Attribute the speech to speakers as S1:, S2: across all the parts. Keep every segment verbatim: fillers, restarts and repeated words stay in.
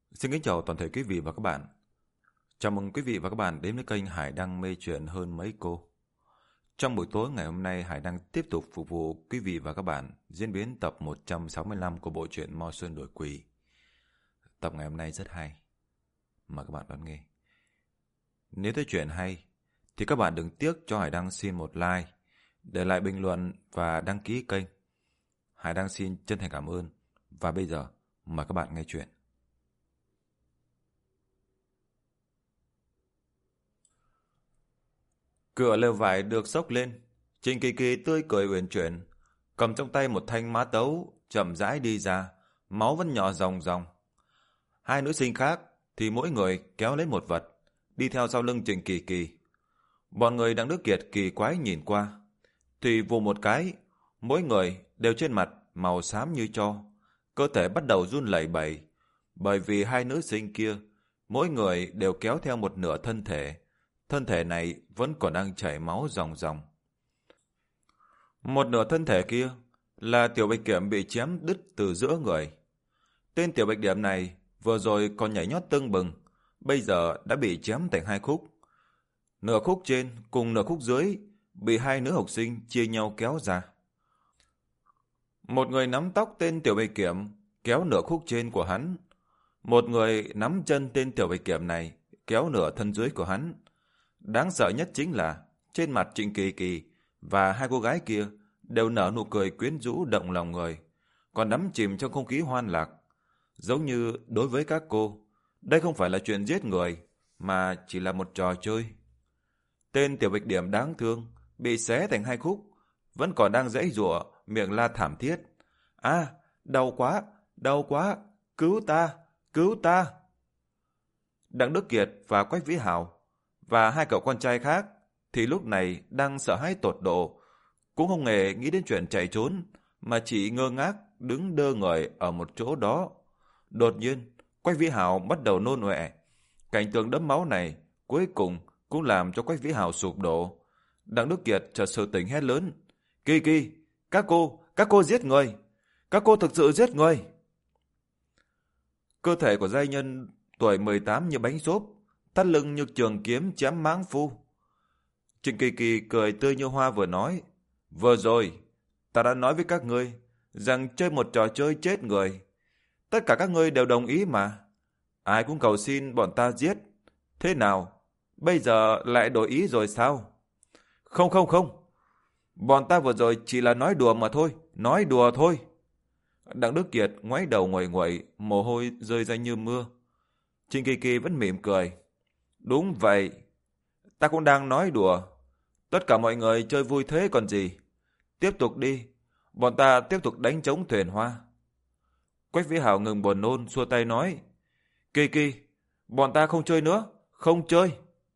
S1: Xin kính chào toàn thể quý vị và các bạn. Chào mừng quý vị và các bạn đến với kênh Hải Đăng Mê Chuyện Hơn Mấy Cô. Trong buổi tối ngày hôm nay, Hải Đăng tiếp tục phục vụ quý vị và các bạn diễn biến tập một trăm sáu mươi lăm của bộ truyện Mo Sơn Đổi Quỷ. Tập ngày hôm nay rất hay, mời các bạn đón nghe. Nếu thấy chuyện hay, thì các bạn đừng tiếc cho Hải Đăng xin một like, để lại bình luận và đăng ký kênh. Hải Đăng xin chân thành cảm ơn. Và bây giờ, mời các bạn nghe chuyện. Cửa lều vải được xốc lên, Trình Kỳ Kỳ tươi cười uyển chuyển, cầm trong tay một thanh mã tấu, chậm rãi đi ra, máu vẫn nhỏ ròng ròng. Hai nữ sinh khác thì mỗi người kéo lấy một vật, đi theo sau lưng Trình Kỳ Kỳ. Bọn người Đặng Đức Kiệt kỳ quái nhìn qua, thì vù một cái, mỗi người đều trên mặt màu xám như tro, cơ thể bắt đầu run lẩy bẩy, bởi vì hai nữ sinh kia, mỗi người đều kéo theo một nửa thân thể. Thân thể này vẫn còn đang chảy máu ròng ròng. Một nửa thân thể kia là Tiểu Bạch Kiểm bị chém đứt từ giữa người. Tên Tiểu Bạch Điểm này vừa rồi còn nhảy nhót tưng bừng, bây giờ đã bị chém thành hai khúc. Nửa khúc trên cùng nửa khúc dưới bị hai nữ học sinh chia nhau kéo ra. Một người nắm tóc tên Tiểu Bạch Kiểm kéo nửa khúc trên của hắn. Một người nắm chân tên Tiểu Bạch Kiểm này kéo nửa thân dưới của hắn. Đáng sợ nhất chính là trên mặt Trịnh Kỳ Kỳ và hai cô gái kia đều nở nụ cười quyến rũ động lòng người, còn đắm chìm trong không khí hoan lạc. Giống như đối với các cô, đây không phải là chuyện giết người, mà chỉ là một trò chơi. Tên Tiểu Bạch Điểm đáng thương, bị xé thành hai khúc, vẫn còn đang giãy giụa, miệng la thảm thiết. À, đau quá, đau quá, cứu ta, cứu ta. Đặng Đức Kiệt và Quách Vĩ Hào và hai cậu con trai khác thì lúc này đang sợ hãi tột độ, cũng không hề nghĩ đến chuyện chạy trốn, mà chỉ ngơ ngác đứng đơ người ở một chỗ đó. Đột nhiên, Quách Vĩ Hào bắt đầu nôn ọe. Cảnh tượng đẫm máu này cuối cùng cũng làm cho Quách Vĩ Hào sụp đổ. Đặng Đức Kiệt chợt sực tỉnh hét lớn: Kỳ Kỳ, các cô, các cô giết người, các cô thực sự giết người. Cơ thể của giai nhân tuổi mười tám như bánh xốp, thắt lưng như trường kiếm chém mãng phu. Trịnh Kỳ Kỳ cười tươi như hoa vừa nói: Vừa rồi, ta đã nói với các ngươi rằng chơi một trò chơi chết người. Tất cả các ngươi đều đồng ý mà. Ai cũng cầu xin bọn ta giết. Thế nào, bây giờ lại đổi ý rồi sao? Không không không, bọn ta vừa rồi chỉ là nói đùa mà thôi, nói đùa thôi. Đặng Đức Kiệt ngoáy đầu nguội nguội, mồ hôi rơi ra như mưa. Trịnh Kỳ Kỳ vẫn mỉm cười: Đúng vậy, ta cũng đang nói đùa. Tất cả mọi người chơi vui thế còn gì. Tiếp tục đi, bọn ta tiếp tục đánh trống thuyền hoa. Quách Vĩ Hào ngừng buồn nôn, xua tay nói: Kỳ Kỳ, bọn ta không chơi nữa, không chơi.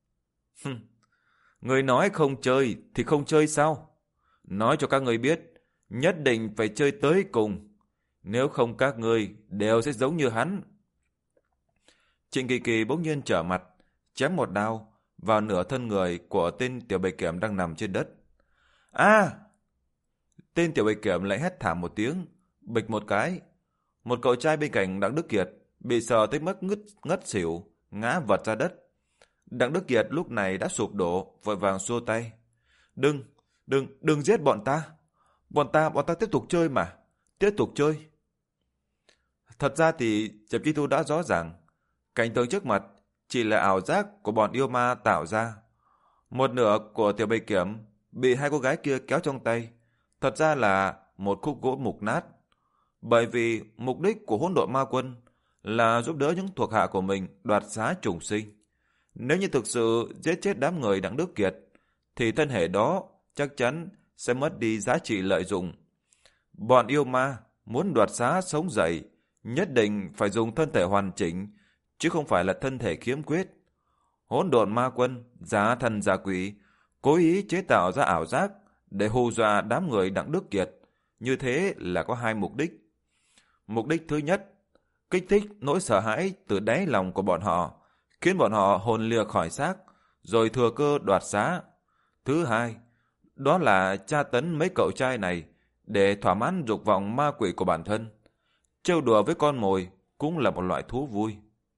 S1: Người nói không chơi thì không chơi sao? Nói cho các người biết, nhất định phải chơi tới cùng. Nếu không các ngươi đều sẽ giống như hắn. Trịnh Kỳ Kỳ bỗng nhiên trở mặt, chém một đao vào nửa thân người của tên Tiểu Bạch Kiểm đang nằm trên đất. A! Tên Tiểu Bạch Kiểm lại hét thảm một tiếng, bịch một cái. Một cậu trai bên cạnh Đặng Đức Kiệt bị sờ tới mức ngất ngất xỉu, ngã vật ra đất. Đặng Đức Kiệt lúc này đã sụp đổ, vội vàng xua tay: Đừng, đừng, đừng giết bọn ta. Bọn ta, bọn ta tiếp tục chơi mà, tiếp tục chơi. Thật ra thì Diệp Chi Thu đã rõ ràng, cảnh tượng trước mặt chỉ là ảo giác của bọn yêu ma tạo ra. Một nửa của Tiểu Bạch Kiểm bị hai cô gái kia kéo trong tay, thật ra là một khúc gỗ mục nát. Bởi vì mục đích của hỗn độn ma quân là giúp đỡ những thuộc hạ của mình đoạt xá trùng sinh. Nếu như thực sự giết chết đám người Đặng Đức Kiệt, thì thân thể đó chắc chắn sẽ mất đi giá trị lợi dụng. Bọn yêu ma muốn đoạt xá sống dậy, nhất định phải dùng thân thể hoàn chỉnh, chứ không phải là thân thể khiếm khuyết. Hỗn độn ma quân giả thần giả quỷ, cố ý chế tạo ra ảo giác để hù dọa đám người Đặng Đức Kiệt. Như thế là có hai mục đích. Mục đích thứ nhất, kích thích nỗi sợ hãi từ đáy lòng của bọn họ, khiến bọn họ hồn lìa khỏi xác, rồi thừa cơ đoạt xá. Thứ hai, đó là tra tấn mấy cậu trai này để thỏa mãn dục vọng ma quỷ của bản thân. Trêu đùa với con mồi cũng là một loại thú vui.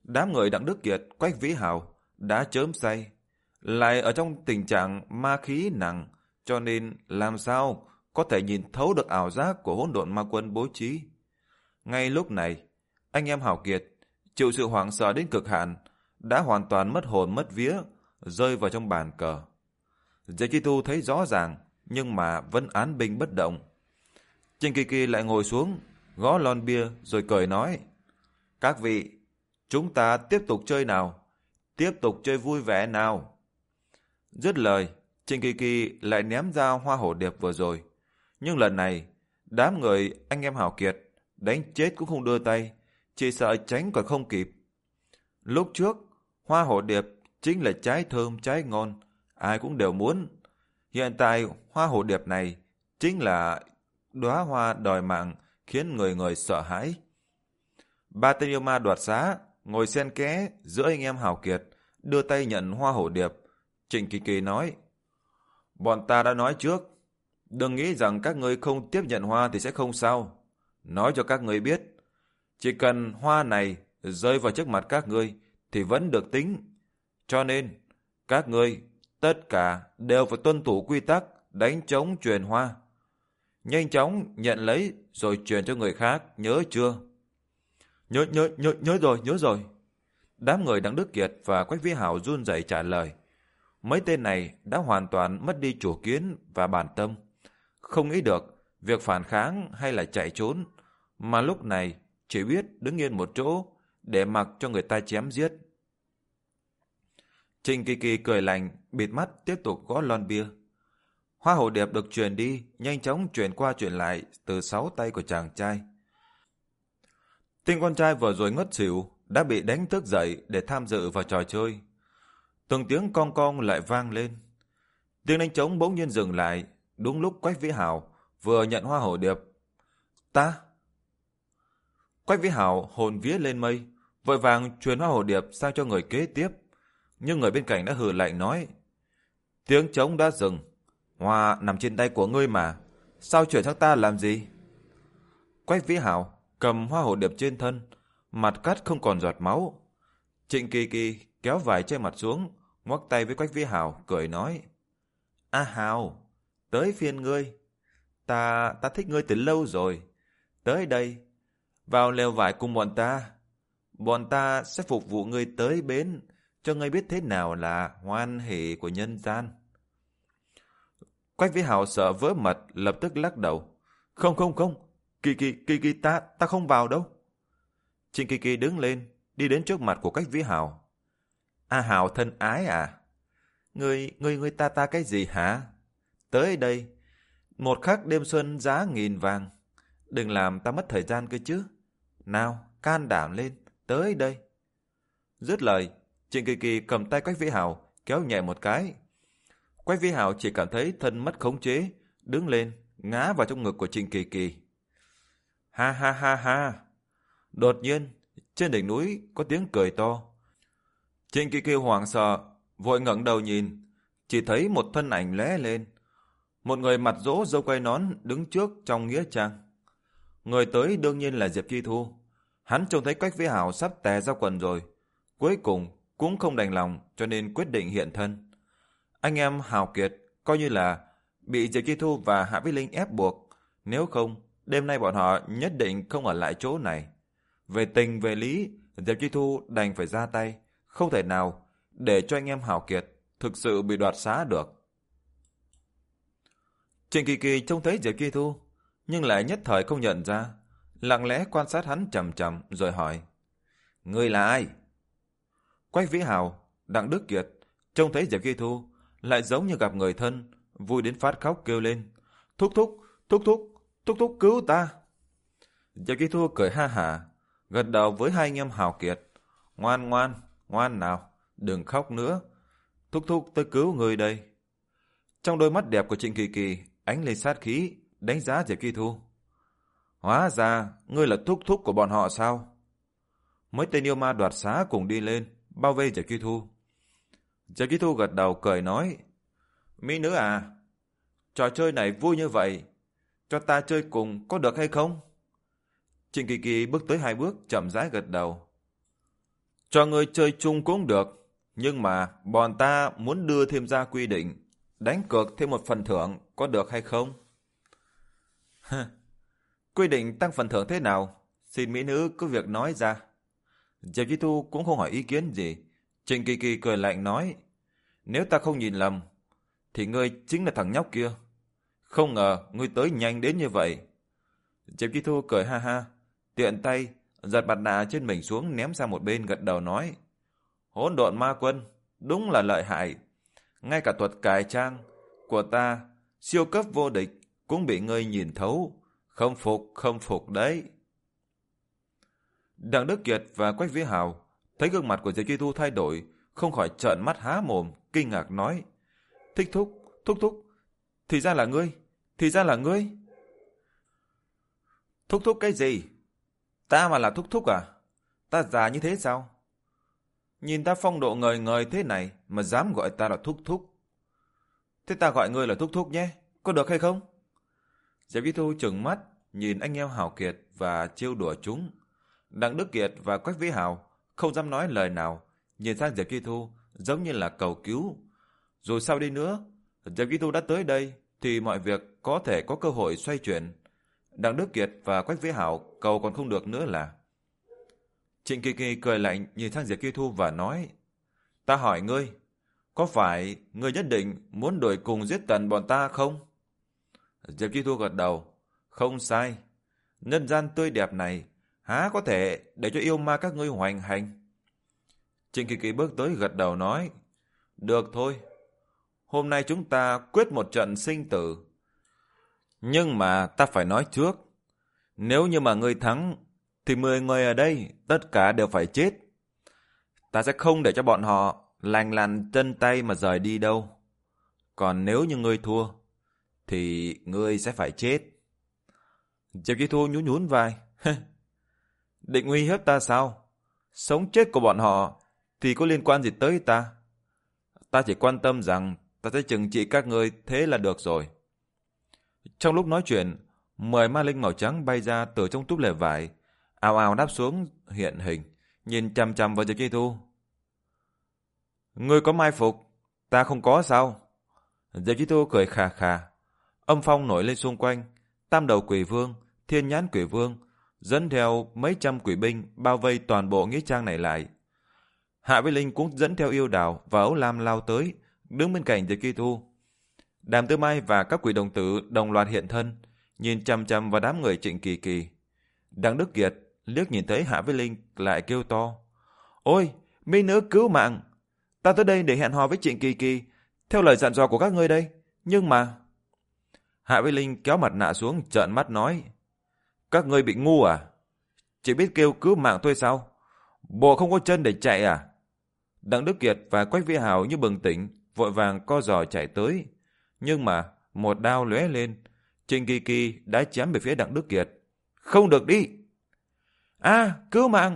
S1: Đám người Đặng Đức Kiệt, Quách Vĩ Hào đã chớm say, lại ở trong tình trạng ma khí nặng, cho nên làm sao có thể nhìn thấu được ảo giác của hỗn độn ma quân bố trí. Ngay lúc này, anh em Hào Kiệt chịu sự hoảng sợ đến cực hạn, đã hoàn toàn mất hồn mất vía, rơi vào trong bàn cờ. Diệp Chi Thu thấy rõ ràng, nhưng mà vẫn án binh bất động. Trình Kỳ Kỳ lại ngồi xuống, gõ lon bia rồi cười nói: "Các vị, chúng ta tiếp tục chơi nào, tiếp tục chơi vui vẻ nào." Dứt lời, Trình Kỳ Kỳ lại ném ra hoa hổ điệp vừa rồi. Nhưng lần này, đám người anh em Hào Kiệt đánh chết cũng không đưa tay, chỉ sợ tránh còn không kịp. Lúc trước, hoa hổ điệp chính là trái thơm trái ngon, ai cũng đều muốn. Hiện tại, hoa hổ điệp này chính là đóa hoa đòi mạng, khiến người người sợ hãi. Ba tên yêu ma đoạt xá ngồi xen kẽ giữa anh em Hào Kiệt, đưa tay nhận hoa hổ điệp. Trịnh Kỳ Kỳ nói: "Bọn ta đã nói trước, đừng nghĩ rằng các ngươi không tiếp nhận hoa thì sẽ không sao. Nói cho các ngươi biết, chỉ cần hoa này rơi vào trước mặt các ngươi thì vẫn được tính. Cho nên, các ngươi tất cả đều phải tuân thủ quy tắc đánh trống truyền hoa. Nhanh chóng nhận lấy rồi truyền cho người khác, nhớ chưa?" Nhớ, nhớ, nhớ, nhớ rồi, nhớ rồi. Đám người Đặng Đức Kiệt và Quách Vĩ Hào run rẩy trả lời. Mấy tên này đã hoàn toàn mất đi chủ kiến và bản tâm, không nghĩ được việc phản kháng hay là chạy trốn, mà lúc này chỉ biết đứng yên một chỗ để mặc cho người ta chém giết. Trình Kỳ Kỳ cười lạnh, bịt mắt tiếp tục gõ lon bia. Hoa hổ điệp được truyền đi, nhanh chóng truyền qua truyền lại từ sáu tay của chàng trai. Tên con trai vừa rồi ngất xỉu đã bị đánh thức dậy để tham dự vào trò chơi. Từng tiếng cong cong lại vang lên. Tiếng đánh trống bỗng nhiên dừng lại, đúng lúc Quách Vĩ Hào vừa nhận hoa hổ điệp. "Ta!" Quách Vĩ Hào hồn vía lên mây, vội vàng truyền hoa hổ điệp sang cho người kế tiếp. Nhưng người bên cạnh đã hừ lạnh nói: "Tiếng trống đã dừng, hoa nằm trên tay của ngươi mà, sao chuyển sang ta làm gì?" Quách Vĩ Hào cầm hoa hổ điệp trên thân, mặt cắt không còn giọt máu. Trịnh Kỳ Kỳ kéo vải che mặt xuống, ngoắc tay với Quách Vĩ Hào, cười nói: "A Hào, tới phiên ngươi. Ta ta thích ngươi từ lâu rồi. Tới đây, vào lều vải cùng bọn ta. Bọn ta sẽ phục vụ ngươi tới bến, cho ngươi biết thế nào là hoan hỷ của nhân gian." Quách Vĩ Hào sợ vỡ mật, lập tức lắc đầu: "Không không không, Kỳ Kỳ Kỳ Kỳ ta ta không vào đâu." Trịnh Kỳ Kỳ đứng lên, đi đến trước mặt của Quách Vĩ Hào. "A Hào thân ái à, ngươi ngươi ngươi ta ta cái gì hả? Tới đây, một khắc đêm xuân giá nghìn vàng, đừng làm ta mất thời gian cơ chứ. Nào, can đảm lên, tới đây." Dứt lời, Trịnh Kỳ Kỳ cầm tay Quách Vĩ Hào kéo nhẹ một cái. Quách Vĩ Hào chỉ cảm thấy thân mất khống chế, đứng lên, ngã vào trong ngực của Trịnh Kỳ Kỳ. Ha ha ha ha! Đột nhiên, trên đỉnh núi có tiếng cười to. Trịnh Kỳ Kỳ hoảng sợ, vội ngẩng đầu nhìn, chỉ thấy một thân ảnh lóe lên. Một người mặt rỗ râu quai nón đứng trước trong nghĩa trang. Người tới đương nhiên là Diệp Chi Thu. Hắn trông thấy Quách Vĩ Hào sắp tè ra quần rồi, cuối cùng cũng không đành lòng, cho nên quyết định hiện thân. Anh em Hào Kiệt coi như là bị Diệp Chi Thu và Hạ Vĩ Linh ép buộc, nếu không đêm nay bọn họ nhất định không ở lại chỗ này. Về tình về lý, Diệp Chi Thu đành phải ra tay, không thể nào để cho anh em Hào Kiệt thực sự bị đoạt xá được. Trịnh Kỳ Kỳ trông thấy Diệp Chi Thu, nhưng lại nhất thời không nhận ra, lặng lẽ quan sát hắn chằm chằm rồi hỏi: "Ngươi là ai?" Quách Vĩ Hào, Đặng Đức Kiệt trông thấy Diệp Chi Thu, lại giống như gặp người thân, vui đến phát khóc kêu lên: "Thúc thúc, thúc thúc, thúc thúc cứu ta!" Diệp Chi Thu cười ha hả, gật đầu với hai anh em Hào Kiệt: "Ngoan ngoan, ngoan nào, đừng khóc nữa. Thúc thúc tôi cứu người đây." Trong đôi mắt đẹp của Trịnh Kỳ Kỳ ánh lên sát khí, đánh giá Diệp Chi Thu. "Hóa ra ngươi là thúc thúc của bọn họ sao?" Mấy tên yêu ma đoạt xá cùng đi lên, bao vây Diệp Chi Thu. Diệp Chi Thu gật đầu cười nói: "Mỹ nữ à, trò chơi này vui như vậy, cho ta chơi cùng có được hay không?" Trịnh Kỳ Kỳ bước tới hai bước, chậm rãi gật đầu. Cho ngươi chơi chung cũng được, nhưng mà bọn ta muốn đưa thêm ra quy định, đánh cược thêm một phần thưởng, có được hay không? Quy định tăng phần thưởng thế nào? Xin mỹ nữ cứ việc nói ra. Diệp Chi Thu cũng không hỏi ý kiến gì. Trịnh Kỳ Kỳ cười lạnh nói, nếu ta không nhìn lầm, thì ngươi chính là thằng nhóc kia. Không ngờ ngươi tới nhanh đến như vậy. Diệp Chi Thu cười ha ha, tiện tay giật mặt nạ trên mình xuống ném sang một bên, gật đầu nói, hỗn độn ma quân, đúng là lợi hại. Ngay cả thuật cải trang của ta, siêu cấp vô địch, cũng bị ngươi nhìn thấu. Không phục, không phục đấy. Đặng Đức Kiệt và Quách Vĩ Hào thấy gương mặt của Diệp Chi Thu thay đổi, không khỏi trợn mắt há mồm, kinh ngạc nói, Thích thúc, thúc thúc, thì ra là ngươi, thì ra là ngươi. Thúc thúc cái gì? Ta mà là thúc thúc à? Ta già như thế sao? Nhìn ta phong độ ngời ngời thế này mà dám gọi ta là thúc thúc. Thế ta gọi ngươi là thúc thúc nhé, có được hay không? Diệp Chi Thu trừng mắt nhìn anh em Hào Kiệt và trêu đùa chúng. Đặng Đức Kiệt và Quách Vĩ Hào không dám nói lời nào, nhìn sang Diệp Chi Thu giống như là cầu cứu. Dù sao đi nữa, Diệp Chi Thu đã tới đây thì mọi việc có thể có cơ hội xoay chuyển. Đặng Đức Kiệt và Quách Vĩ Hào cầu còn không được nữa là. Trịnh Kỳ Kỳ cười lạnh nhìn sang Diệp Chi Thu và nói, ta hỏi ngươi, có phải ngươi nhất định muốn đuổi cùng giết tận bọn ta không? Diệp Chi Thu gật đầu, không sai. Nhân gian tươi đẹp này há có thể để cho yêu ma các ngươi hoành hành. Trịnh Kỳ Kỳ bước tới gật đầu nói, được thôi, hôm nay chúng ta quyết một trận sinh tử. Nhưng mà ta phải nói trước, nếu như mà ngươi thắng, thì mười người ở đây tất cả đều phải chết. Ta sẽ không để cho bọn họ lành lặn chân tay mà rời đi đâu. Còn nếu như ngươi thua, thì ngươi sẽ phải chết. Diệp Chi Thu nhún nhún vai. Định uy hiếp ta sao? Sống chết của bọn họ thì có liên quan gì tới ta? Ta chỉ quan tâm rằng ta sẽ trừng trị các ngươi, thế là được rồi. Trong lúc nói chuyện, mười ma linh màu trắng bay ra từ trong túp lều vải, ào ào đáp xuống hiện hình, nhìn chằm chằm vào Diệp Chi Thu. Ngươi có mai phục, ta không có sao? Diệp Chi Thu cười khà khà. Âm phong nổi lên xung quanh, tam đầu quỷ vương, thiên nhãn quỷ vương dẫn theo mấy trăm quỷ binh bao vây toàn bộ nghĩa trang này lại. Hạ Vĩ Linh cũng dẫn theo yêu đào và ấu lam lao tới, đứng bên cạnh Diệp Chi Thu. Đàm Tư Mai và các quỷ đồng tử đồng loạt hiện thân, nhìn chằm chằm vào đám người Trịnh Kỳ Kỳ. Đặng Đức Kiệt liếc nhìn thấy Hạ Vĩ Linh lại kêu to, ôi, mỹ nữ cứu mạng, ta tới đây để hẹn hò với Trịnh Kỳ Kỳ, theo lời dặn dò của các ngươi đây. Nhưng mà... Hạ Vĩ Linh kéo mặt nạ xuống trợn mắt nói, các ngươi bị ngu à? Chỉ biết kêu cứu mạng thôi sao? Bộ không có chân để chạy à? Đặng Đức Kiệt và Quách Vĩ Hào như bừng tỉnh, vội vàng co giò chạy tới. Nhưng mà một đao lóe lên, Trịnh Kỳ Kỳ đã chém về phía Đặng Đức Kiệt. Không được đi! À, cứu mạng!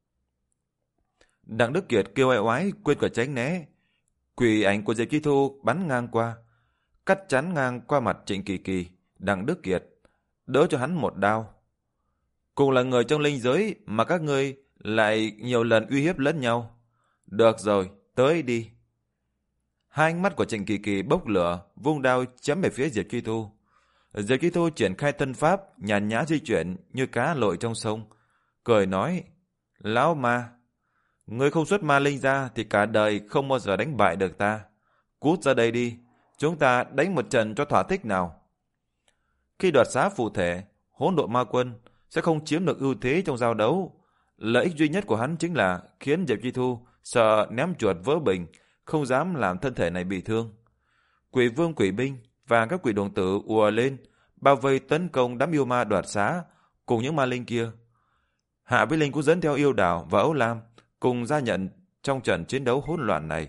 S1: Đặng Đức Kiệt kêu ai oái quên cả tránh né. Quỷ ảnh của Diệp Chi Thu bắn ngang qua, cắt chắn ngang qua mặt Trịnh Kỳ Kỳ. Đặng Đức Kiệt đỡ cho hắn một đao. Cùng là người trong linh giới mà các ngươi lại nhiều lần uy hiếp lẫn nhau. Được rồi, tới đi. Hai ánh mắt của Trịnh Kỳ Kỳ bốc lửa, vung đao chém về phía Diệp Chi Thu. Diệp Chi Thu triển khai thân pháp, nhàn nhã di chuyển như cá lội trong sông, cười nói, lão ma, ngươi không xuất ma linh ra thì cả đời không bao giờ đánh bại được ta. Cút ra đây đi, chúng ta đánh một trận cho thỏa thích nào. Khi đoạt xá phụ thể, hỗn độn ma quân sẽ không chiếm được ưu thế trong giao đấu. Lợi ích duy nhất của hắn chính là khiến Diệp Chi Thu sợ ném chuột vỡ bình, không dám làm thân thể này bị thương. Quỷ vương quỷ binh và các quỷ đồng tử ùa lên, bao vây tấn công đám yêu ma đoạt xá cùng những ma linh kia. Hạ Vĩ Linh cũng dẫn theo yêu đảo và ấu lam cùng gia nhận trong trận chiến đấu hỗn loạn này.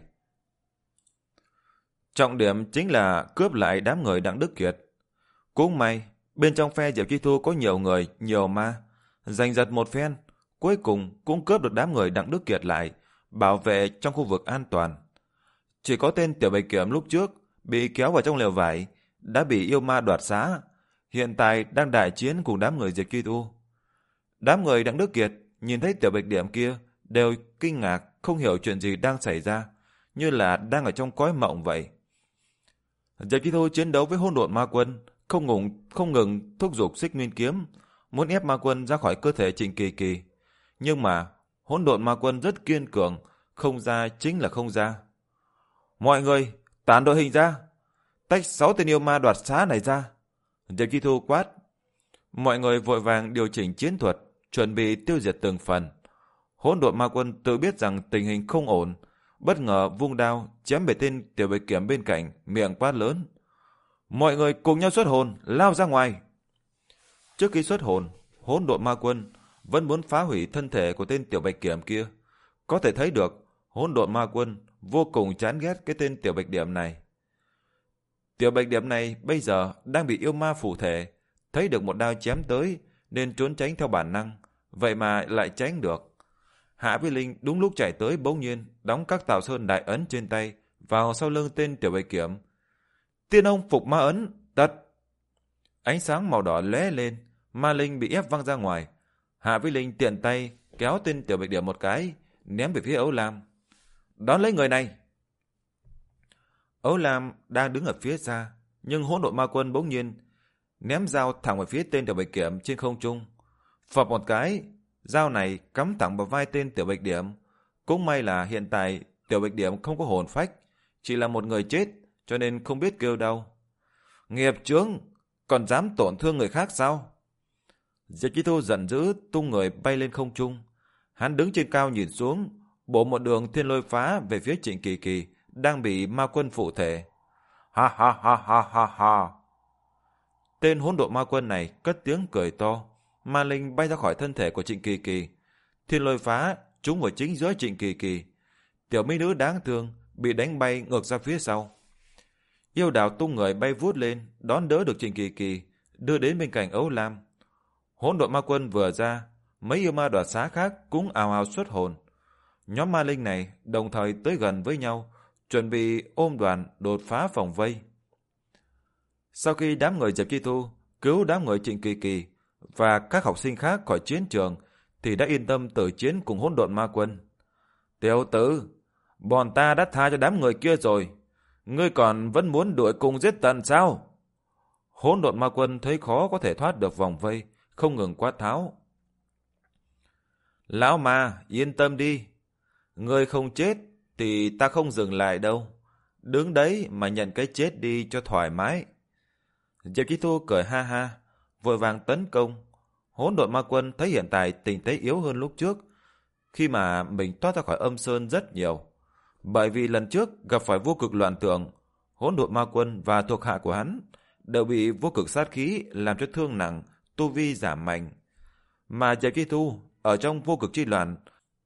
S1: Trọng điểm chính là cướp lại đám người Đặng Đức Kiệt. Cũng may, bên trong phe Diệp Chi Thu có nhiều người, nhiều ma, giành giật một phen, cuối cùng cũng cướp được đám người Đặng Đức Kiệt lại, bảo vệ trong khu vực an toàn. Chỉ có tên Tiểu Bạch Kiểm lúc trước bị kéo vào trong lều vải, đã bị yêu ma đoạt xá, hiện tại đang đại chiến cùng đám người Diệp Chi Thu. Đám người Đặng Đức Kiệt nhìn thấy Tiểu Bạch Điểm kia đều kinh ngạc, không hiểu chuyện gì đang xảy ra, như là đang ở trong cõi mộng vậy. Diệp Chi Thu chiến đấu với hỗn độn ma quân, không ngừng không ngừng thúc giục xích nguyên kiếm, muốn ép ma quân ra khỏi cơ thể Trịnh Kỳ Kỳ. Nhưng mà hỗn độn ma quân rất kiên cường, không ra chính là không ra. Mọi người, tản đội hình ra, tách sáu tên yêu ma đoạt xá này ra. Diệp Chi Thu quát. Mọi người vội vàng điều chỉnh chiến thuật, chuẩn bị tiêu diệt từng phần. Hỗn độn ma quân tự biết rằng tình hình không ổn, bất ngờ vung đao chém về tên tiểu bạch kiểm bên cạnh, miệng quát lớn. Mọi người cùng nhau xuất hồn, lao ra ngoài. Trước khi xuất hồn, hỗn độn ma quân vẫn muốn phá hủy thân thể của tên tiểu bạch kiểm kia. Có thể thấy được, hỗn độn ma quân vô cùng chán ghét cái tên tiểu bạch điểm này. Tiểu bạch điểm này bây giờ đang bị yêu ma phụ thể, thấy được một đao chém tới nên trốn tránh theo bản năng, vậy mà lại tránh được. Hạ Vi Linh đúng lúc chạy tới bỗng nhiên đóng các tào sơn đại ấn trên tay vào sau lưng tên tiểu bạch kiểm. Tiên ông phục ma ấn, tật. Ánh sáng màu đỏ lóe lên, ma linh bị ép văng ra ngoài. Hạ Vi Linh tiện tay kéo tên tiểu bạch điểm một cái, ném về phía Ấu Lam. Đón lấy người này. Ấu Lam đang đứng ở phía xa, nhưng hỗn độn ma quân bỗng nhiên ném dao thẳng về phía tên tiểu bạch kiểm trên không trung. Phập một cái, dao này cắm thẳng vào vai tên tiểu bạch điểm. Cũng may là hiện tại tiểu bạch điểm không có hồn phách, chỉ là một người chết, cho nên không biết kêu đau. Nghiệp chướng, còn dám tổn thương người khác sao? Diệp Chi Thu giận dữ tung người bay lên không trung. Hắn đứng trên cao nhìn xuống, bổ một đường thiên lôi phá về phía Trịnh Kỳ Kỳ đang bị ma quân phụ thể. Ha ha ha ha ha ha. Tên hỗn độn ma quân này cất tiếng cười to, ma linh bay ra khỏi thân thể của Trịnh Kỳ Kỳ. Thiên lôi phá trúng vào chính giữa Trịnh Kỳ Kỳ. Tiểu mỹ nữ đáng thương bị đánh bay ngược ra phía sau. Yêu đào tung người bay vút lên, đón đỡ được Trịnh Kỳ Kỳ, đưa đến bên cạnh Ấu Lam. Hỗn độn ma quân vừa ra, mấy yêu ma đoạt xá khác cũng ào ào xuất hồn. Nhóm ma linh này đồng thời tới gần với nhau, chuẩn bị ôm đoàn đột phá vòng vây. Sau khi đám người Diệp Chi Thu cứu đám người Trịnh Kỳ Kỳ và các học sinh khác khỏi chiến trường, thì đã yên tâm tử chiến cùng hỗn độn ma quân. Tiểu tử, bọn ta đã tha cho đám người kia rồi, ngươi còn vẫn muốn đuổi cùng giết tận sao? Hỗn độn ma quân thấy khó có thể thoát được vòng vây, không ngừng quát tháo. Lão ma, yên tâm đi, ngươi không chết thì ta không dừng lại đâu. Đứng đấy mà nhận cái chết đi cho thoải mái. Diệp Chi Thu cười ha ha, vội vàng tấn công. Hỗn độn ma quân thấy hiện tại tình thế yếu hơn lúc trước, khi mà mình thoát ra khỏi âm sơn rất nhiều. Bởi vì lần trước gặp phải vô cực loạn tượng, hỗn độn ma quân và thuộc hạ của hắn đều bị vô cực sát khí làm cho thương nặng, tu vi giảm mạnh. Mà Diệp Chi Thu ở trong vô cực chi loạn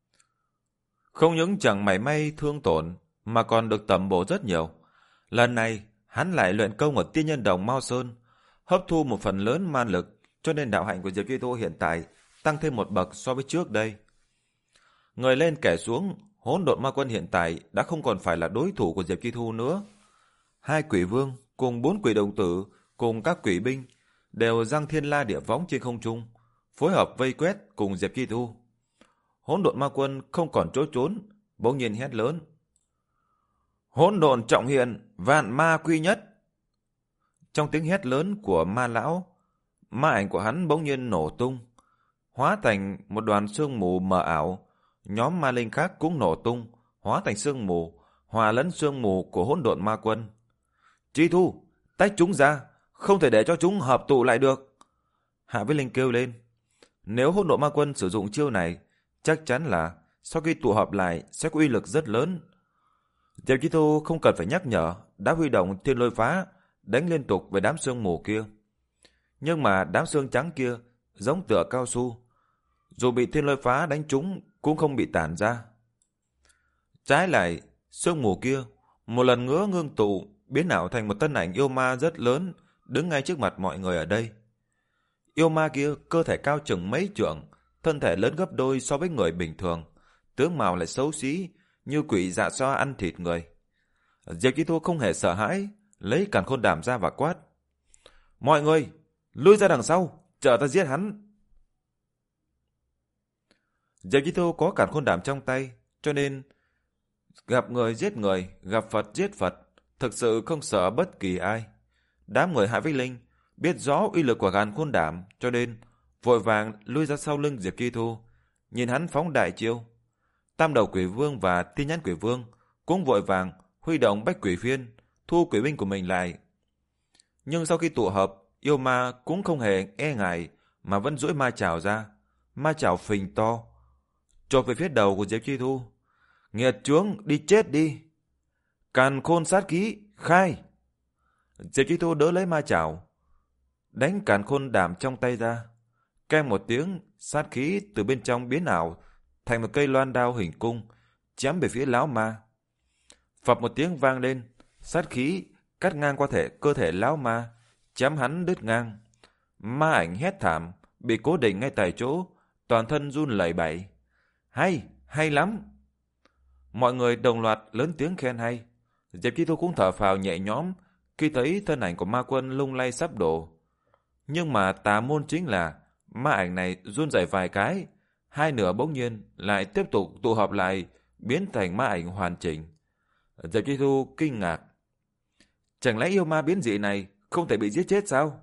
S1: không những chẳng mảy may thương tổn mà còn được tẩm bổ rất nhiều. Lần này hắn lại luyện công ở tiên nhân đồng Mao Sơn, hấp thu một phần lớn man lực, cho nên đạo hạnh của Diệp Chi Thu hiện tại tăng thêm một bậc so với trước đây. Người lên kẻ xuống, hỗn độn ma quân hiện tại đã không còn phải là đối thủ của Diệp Chi Thu nữa. Hai quỷ vương cùng bốn quỷ đồng tử cùng các quỷ binh đều giăng thiên la địa võng trên không trung, phối hợp vây quét cùng Diệp Chi Thu. Hỗn độn ma quân không còn chỗ trốn, bỗng nhiên hét lớn. Hỗn độn trọng hiện, vạn ma quy nhất. Trong tiếng hét lớn của ma lão, ma ảnh của hắn bỗng nhiên nổ tung, hóa thành một đoàn sương mù mờ ảo. Nhóm ma linh khác cũng nổ tung, hóa thành sương mù, hòa lẫn sương mù của hỗn độn ma quân. Chi Thu, tách chúng ra, không thể để cho chúng hợp tụ lại được. Hạ Vi Linh kêu lên. Nếu hỗn độn ma quân sử dụng chiêu này, chắc chắn là sau khi tụ họp lại sẽ có uy lực rất lớn. Diệp Chi Thu không cần phải nhắc nhở, đã huy động thiên lôi phá, đánh liên tục về đám sương mù kia. Nhưng mà đám sương trắng kia giống tựa cao su, dù bị thiên lôi phá đánh trúng cũng không bị tản ra. Trái lại, sương mù kia một lần nữa ngưng tụ, biến ảo thành một thân ảnh yêu ma rất lớn, đứng ngay trước mặt mọi người ở đây. Yêu ma kia cơ thể cao chừng mấy trượng, thân thể lớn gấp đôi so với người bình thường, tướng mạo lại xấu xí, như quỷ dạ xoa ăn thịt người. Diệp Chi Thu không hề sợ hãi, lấy càn khôn đảm ra và quát. Mọi người, lui ra đằng sau, chờ ta giết hắn. Diệp Chi Thu có càn khôn đảm trong tay, cho nên gặp người giết người, gặp Phật giết Phật, thực sự không sợ bất kỳ ai. Đám người Hạ Vích Linh biết rõ uy lực của càn khôn đảm, cho nên vội vàng lui ra sau lưng Diệp Chi Thu, nhìn hắn phóng đại chiêu. Tam đầu quỷ vương và Thiên nhãn quỷ vương cũng vội vàng huy động bách quỷ phiên, thu quỷ binh của mình lại. Nhưng sau khi tụ hợp, yêu ma cũng không hề e ngại mà vẫn duỗi ma chảo ra. Ma chảo phình to, chộp về phía đầu của Diệp Chi Thu. Nghiệt chướng, đi chết đi! Càn khôn sát khí, khai! Diệp Chi Thu đỡ lấy ma chảo, đánh càn khôn đảm trong tay ra. Keng một tiếng, sát khí từ bên trong biến ảo thành một cây loan đao hình cung, chém về phía lão ma. Phập một tiếng vang lên, sát khí cắt ngang qua thể cơ thể lão ma, chém hắn đứt ngang. Ma ảnh hét thảm, bị cố định ngay tại chỗ, toàn thân run lẩy bẩy. Hay, hay lắm! Mọi người đồng loạt lớn tiếng khen hay. Diệp Chi Thu cũng thở phào nhẹ nhõm khi thấy thân ảnh của ma quân lung lay sắp đổ. Nhưng mà tà môn chính là ma ảnh này run rẩy vài cái, hai nửa bỗng nhiên lại tiếp tục tụ họp lại, biến thành ma ảnh hoàn chỉnh. Diệp Chi Thu kinh ngạc. Chẳng lẽ yêu ma biến dị này không thể bị giết chết sao?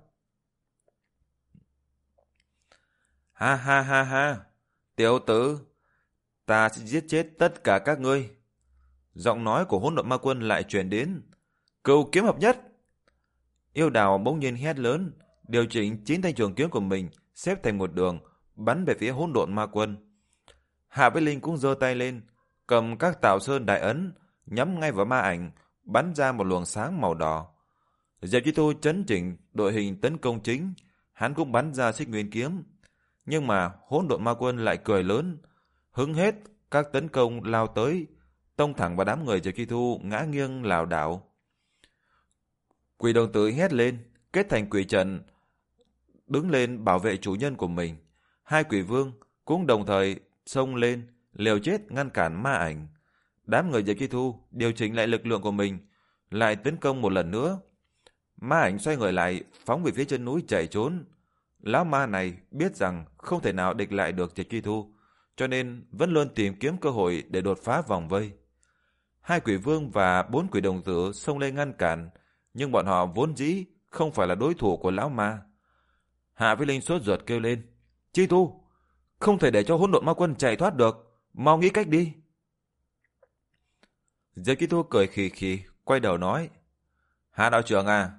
S1: Ha ha ha ha! Tiểu tử, ta sẽ giết chết tất cả các ngươi. Giọng nói của hỗn độn ma quân lại truyền đến. Cửu kiếm hợp nhất! Yêu đào bỗng nhiên hét lớn, điều chỉnh chín thanh trường kiếm của mình xếp thành một đường, bắn về phía hỗn độn ma quân. Hạ Vích Linh cũng giơ tay lên, cầm các tạo sơn đại ấn, nhắm ngay vào ma ảnh, bắn ra một luồng sáng màu đỏ. Diệp Chi Thu chấn chỉnh đội hình tấn công chính, hắn cũng bắn ra xích nguyên kiếm. Nhưng mà hỗn độn ma quân lại cười lớn, hứng hết các tấn công lao tới, tông thẳng vào đám người Diệp Chi Thu ngã nghiêng lảo đảo. Quỷ đồng tử hét lên, kết thành quỷ trận, đứng lên bảo vệ chủ nhân của mình. Hai quỷ vương cũng đồng thời xông lên, liều chết ngăn cản ma ảnh. Đám người Diệp Chi Thu điều chỉnh lại lực lượng của mình, lại tấn công một lần nữa. Ma ảnh xoay người lại, phóng về phía chân núi chạy trốn. Lão ma này biết rằng không thể nào địch lại được Diệp Chi Thu, cho nên vẫn luôn tìm kiếm cơ hội để đột phá vòng vây. Hai quỷ vương và bốn quỷ đồng tử xông lên ngăn cản, nhưng bọn họ vốn dĩ không phải là đối thủ của lão ma. Hạ Vích Linh sốt ruột kêu lên. Chi Thu, không thể để cho hỗn độn ma quân chạy thoát được, mau nghĩ cách đi. Diệp Chi Thu cười khì khì, quay đầu nói. Hạ đạo trưởng à,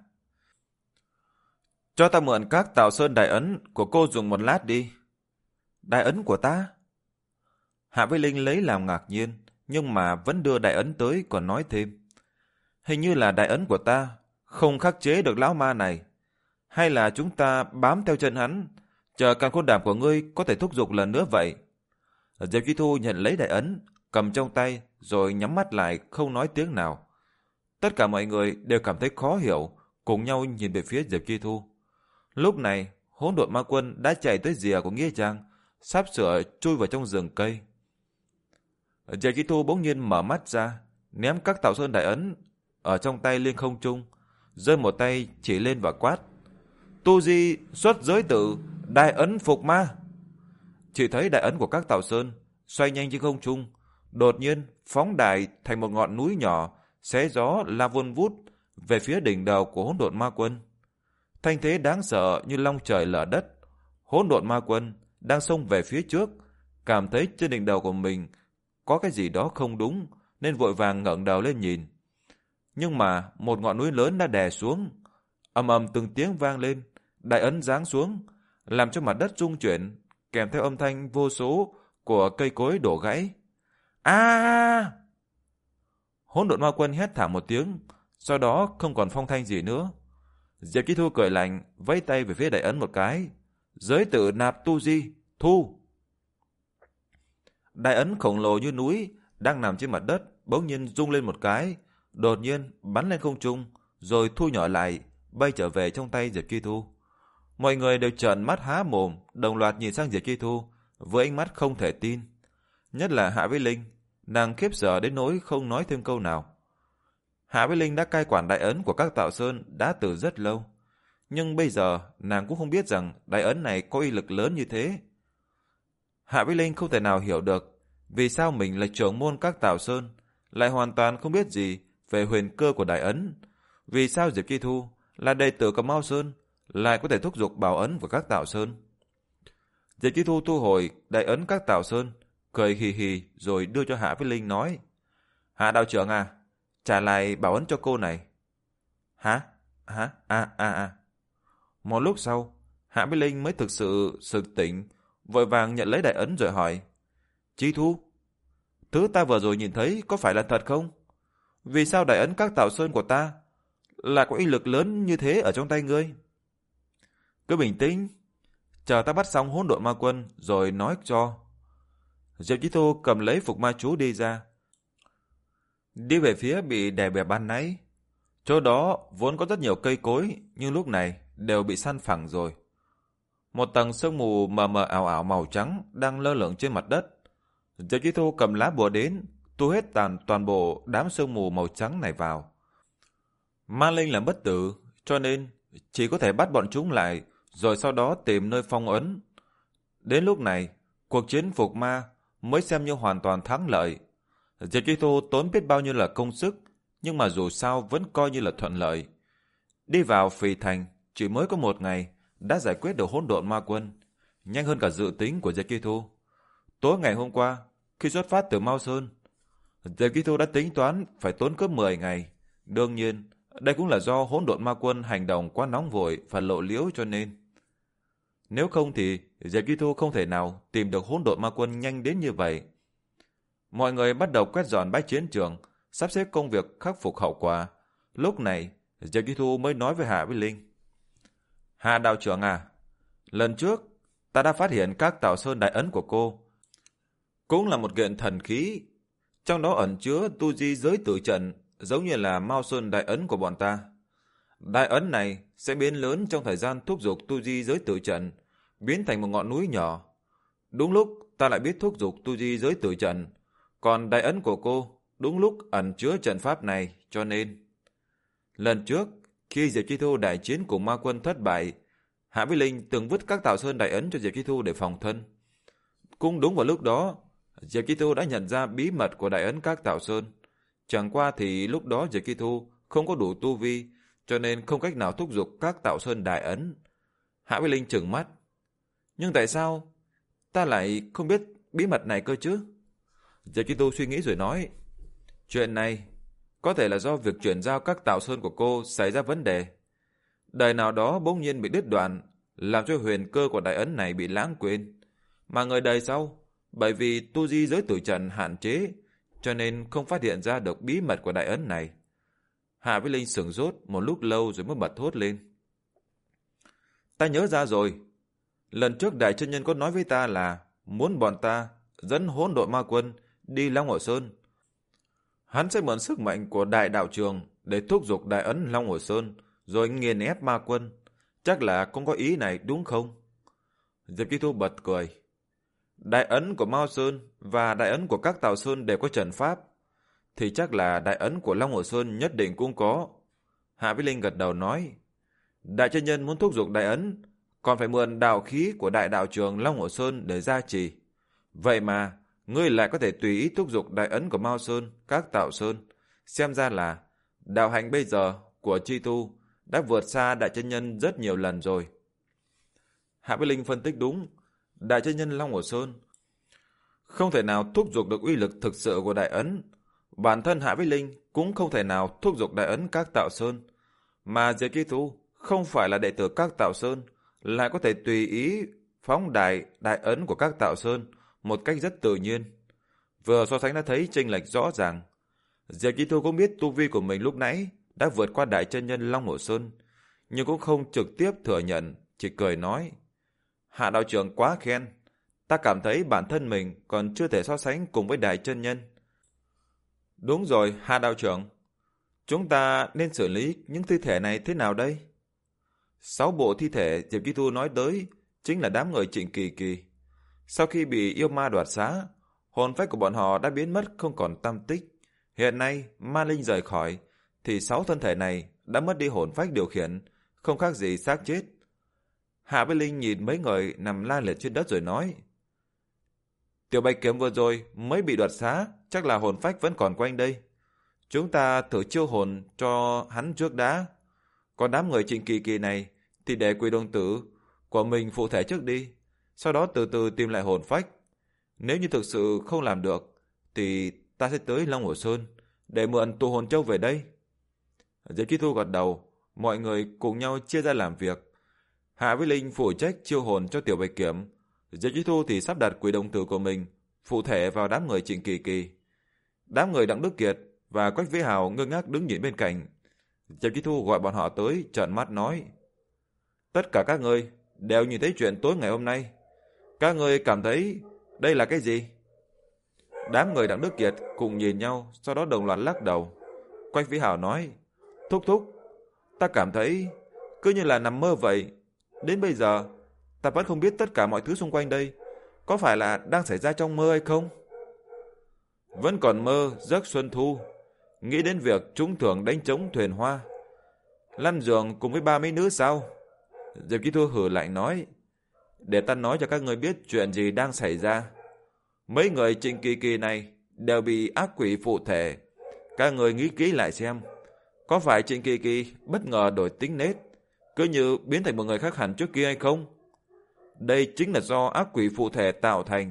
S1: cho ta mượn các tạo sơn đại ấn của cô dùng một lát đi. Đại ấn của ta? Hạ Vích Linh lấy làm ngạc nhiên, nhưng mà vẫn đưa đại ấn tới còn nói thêm. Hình như là đại ấn của ta không khắc chế được lão ma này. Hay là chúng ta bám theo chân hắn, chờ càn khôn đảm của ngươi có thể thúc giục lần nữa vậy? Diệp Chi Thu nhận lấy đại ấn, cầm trong tay, rồi nhắm mắt lại không nói tiếng nào. Tất cả mọi người đều cảm thấy khó hiểu, cùng nhau nhìn về phía Diệp Chi Thu. Lúc này, hỗn độn ma quân đã chạy tới rìa của Nghĩa Trang, sắp sửa chui vào trong rừng cây. Diệp Chi Thu bỗng nhiên mở mắt ra, ném các tạo sơn đại ấn ở trong tay lên không trung, giơ một tay chỉ lên và quát. Tu di xuất giới tử, đại ấn phục ma. Chỉ thấy đại ấn của các tạo sơn xoay nhanh trên không trung, đột nhiên phóng đại thành một ngọn núi nhỏ, xé gió la vun vút về phía đỉnh đầu của hỗn độn ma quân. Thanh thế đáng sợ như long trời lở đất. Hỗn độn ma quân đang xông về phía trước, cảm thấy trên đỉnh đầu của mình có cái gì đó không đúng, nên vội vàng ngẩng đầu lên nhìn. Nhưng mà một ngọn núi lớn đã đè xuống, ầm ầm từng tiếng vang lên, đại ấn giáng xuống, làm cho mặt đất rung chuyển, kèm theo âm thanh vô số của cây cối đổ gãy. A! Hỗn độn ma quân hét thảm một tiếng, sau đó không còn phong thanh gì nữa. Diệp Chi Thu cười lạnh, vẫy tay về phía đại ấn một cái. Giới tử nạp tu di, thu! Đại ấn khổng lồ như núi đang nằm trên mặt đất bỗng nhiên rung lên một cái, đột nhiên bắn lên không trung, rồi thu nhỏ lại, bay trở về trong tay Diệp Chi Thu. Mọi người đều trợn mắt há mồm, đồng loạt nhìn sang Diệp Chi Thu với ánh mắt không thể tin. Nhất là Hạ Vích Linh, nàng khiếp sợ đến nỗi không nói thêm câu nào. Hạ Vích Linh đã cai quản đại ấn của các tạo sơn đã từ rất lâu, nhưng bây giờ nàng cũng không biết rằng đại ấn này có uy lực lớn như thế. Hạ Vĩ Linh không thể nào hiểu được vì sao mình là trưởng môn các Tào Sơn lại hoàn toàn không biết gì về huyền cơ của Đại Ấn. Vì sao Diệp Chi Thu là đệ tử của Mao Sơn lại có thể thúc giục bảo ấn của các Tào Sơn? Diệp Chi Thu thu hồi Đại Ấn các Tào Sơn, cười hì hì rồi đưa cho Hạ Vĩ Linh nói: Hạ đạo trưởng à, trả lại bảo ấn cho cô này. Hả? Hả? À à à. Một lúc sau, Hạ Vĩ Linh mới thực sự sực tỉnh, vội vàng nhận lấy Đại Ấn rồi hỏi: Chi Thu, thứ ta vừa rồi nhìn thấy có phải là thật không? Vì sao Đại Ấn các Tào Sơn của ta lại có uy lực lớn như thế ở trong tay ngươi? Cứ bình tĩnh, chờ ta bắt xong hỗn độn ma quân rồi nói cho. Diệp Chi Thu cầm lấy phục ma chú đi ra, đi về phía bị đè bẹp ban nãy. Chỗ đó vốn có rất nhiều cây cối, nhưng lúc này đều bị săn phẳng rồi. Một tầng sương mù mờ mờ ảo ảo màu trắng đang lơ lửng trên mặt đất. Diệp Chi Thu cầm lá bùa đến, tu hết tàn toàn bộ đám sương mù màu trắng này vào. Ma linh là bất tử, cho nên chỉ có thể bắt bọn chúng lại, rồi sau đó tìm nơi phong ấn. Đến lúc này, cuộc chiến phục ma mới xem như hoàn toàn thắng lợi. Diệp Chi Thu tốn biết bao nhiêu là công sức, nhưng mà dù sao vẫn coi như là thuận lợi. Đi vào Phì Thành chỉ mới có một ngày đã giải quyết được hỗn độn ma quân, nhanh hơn cả dự tính của Diệp Chi Thu. Tối ngày hôm qua, khi xuất phát từ Mao Sơn, Diệp Chi Thu đã tính toán phải tốn cỡ mười ngày. Đương nhiên, đây cũng là do hỗn độn ma quân hành động quá nóng vội và lộ liễu cho nên. Nếu không thì Diệp Chi Thu không thể nào tìm được hỗn độn ma quân nhanh đến như vậy. Mọi người bắt đầu quét dọn bãi chiến trường, sắp xếp công việc khắc phục hậu quả. Lúc này, Diệp Chi Thu mới nói với Hạ Vĩ Linh: Hạ đạo trưởng à, lần trước ta đã phát hiện các Tào Sơn Đại Ấn của cô cũng là một kiện thần khí, trong đó ẩn chứa tu di giới tử trận, giống như là Mao Sơn Đại Ấn của bọn ta. Đại Ấn này sẽ biến lớn trong thời gian thúc giục tu di giới tử trận, biến thành một ngọn núi nhỏ. Đúng lúc ta lại biết thúc giục tu di giới tử trận, còn Đại Ấn của cô đúng lúc ẩn chứa trận pháp này, cho nên lần trước khi Diệp Chi Thu đại chiến cùng ma quân thất bại, Hạ Vĩ Linh từng vứt các Tào Sơn Đại Ấn cho Diệp Chi Thu để phòng thân. Cũng đúng vào lúc đó, Diệp Chi Thu đã nhận ra bí mật của Đại Ấn các Tào Sơn. Chẳng qua thì lúc đó Diệp Chi Thu không có đủ tu vi, cho nên không cách nào thúc giục các Tào Sơn Đại Ấn. Hạ Vĩ Linh trừng mắt: Nhưng tại sao ta lại không biết bí mật này cơ chứ? Diệp Chi Thu suy nghĩ rồi nói: Chuyện này có thể là do việc chuyển giao các Tào Sơn của cô xảy ra vấn đề. Đời nào đó bỗng nhiên bị đứt đoạn, làm cho huyền cơ của Đại Ấn này bị lãng quên. Mà người đời sau, bởi vì tu di giới tử trận hạn chế, cho nên không phát hiện ra được bí mật của Đại Ấn này. Hạ Vĩ Linh sửng sốt một lúc lâu rồi mới bật thốt lên: Ta nhớ ra rồi. Lần trước Đại Chân Nhân có nói với ta là muốn bọn ta dẫn hỗn độn ma quân đi Long Hồ Sơn. Hắn sẽ mượn sức mạnh của Đại Đạo Trường để thúc giục Đại Ấn Long Hồ Sơn, rồi nghiền ép ma quân. Chắc là không có ý này đúng không? Diệp Chi Thu bật cười: Đại Ấn của Mao Sơn và Đại Ấn của các Tào Sơn đều có trận pháp, thì chắc là Đại Ấn của Long Hồ Sơn nhất định cũng có. Hạ Vĩ Linh gật đầu nói: Đại Chân Nhân muốn thúc giục Đại Ấn, còn phải mượn đạo khí của Đại Đạo Trường Long Hồ Sơn để gia trì. Vậy mà ngươi lại có thể tùy ý thúc giục Đại Ấn của Mao Sơn, các Tào Sơn. Xem ra là đạo hạnh bây giờ của Chi Thu đã vượt xa Đại Chân Nhân rất nhiều lần rồi. Hạ Vĩ Linh phân tích đúng. Đại Chân Nhân Long Hồ Sơn không thể nào thúc giục được uy lực thực sự của Đại Ấn. Bản thân Hạ Vĩ Linh cũng không thể nào thúc giục Đại Ấn các Tào Sơn. Mà Diệp Chi Thu không phải là đệ tử các Tào Sơn, lại có thể tùy ý phóng đại Đại Ấn của các Tào Sơn một cách rất tự nhiên. Vừa so sánh đã thấy chênh lệch rõ ràng. Diệp Chi Thu cũng biết tu vi của mình lúc nãy đã vượt qua Đại Chân Nhân Long Hồ Sơn, nhưng cũng không trực tiếp thừa nhận, chỉ cười nói: Hạ đạo trưởng quá khen, ta cảm thấy bản thân mình còn chưa thể so sánh cùng với Đại Chân Nhân. Đúng rồi, Hạ đạo trưởng, chúng ta nên xử lý những thi thể này thế nào đây? Sáu bộ thi thể Diệp Chi Thu nói tới chính là đám người Trịnh Kỳ Kỳ. Sau khi bị yêu ma đoạt xá, hồn phách của bọn họ đã biến mất không còn tăm tích. Hiện nay ma linh rời khỏi, thì sáu thân thể này đã mất đi hồn phách điều khiển, không khác gì xác chết. Hạ Vĩ Linh nhìn mấy người nằm la liệt trên đất rồi nói: Tiểu Bạch Kiếm vừa rồi mới bị đoạt xá, chắc là hồn phách vẫn còn quanh đây. Chúng ta thử chiêu hồn cho hắn trước đã. Còn đám người Trịnh Kỳ Kỳ này thì để Quỷ Đồng Tử của mình phụ thể trước đi, sau đó từ từ tìm lại hồn phách. Nếu như thực sự không làm được thì ta sẽ tới Long Hồ Sơn để mượn tụ hồn châu về đây. Diệp Chi Thu gật đầu, mọi người cùng nhau chia ra làm việc. Hạ Vĩ Linh phụ trách chiêu hồn cho Tiểu Bạch Kiếm, Diệp Chi Thu thì sắp đặt Quỷ Đồng Tử của mình phụ thể vào đám người Trịnh Kỳ Kỳ. Đám người Đặng Đức Kiệt và Quách Vĩ Hào ngơ ngác đứng nhìn bên cạnh. Diệp Chi Thu gọi bọn họ tới, trợn mắt nói: tất cả các người đều nhìn thấy chuyện tối ngày hôm nay. Các người cảm thấy đây là cái gì? Đám người Đặng Đức Kiệt cùng nhìn nhau, sau đó đồng loạt lắc đầu. Quách Vĩ Hào nói: thúc thúc, ta cảm thấy cứ như là nằm mơ vậy. Đến bây giờ ta vẫn không biết tất cả mọi thứ xung quanh đây có phải là đang xảy ra trong mơ hay không. Vẫn còn mơ giấc xuân thu, nghĩ đến việc trúng thưởng đánh trống thuyền hoa, lăn giường cùng với ba mỹ nữ sao? Diệp Chi Thu hừ lạnh nói: để ta nói cho các người biết chuyện gì đang xảy ra. Mấy người Trịnh Kỳ Kỳ này đều bị ác quỷ phụ thể. Các người nghĩ kỹ lại xem, có phải Trịnh Kỳ Kỳ bất ngờ đổi tính nết, cứ như biến thành một người khác hẳn trước kia hay không? Đây chính là do ác quỷ phụ thể tạo thành.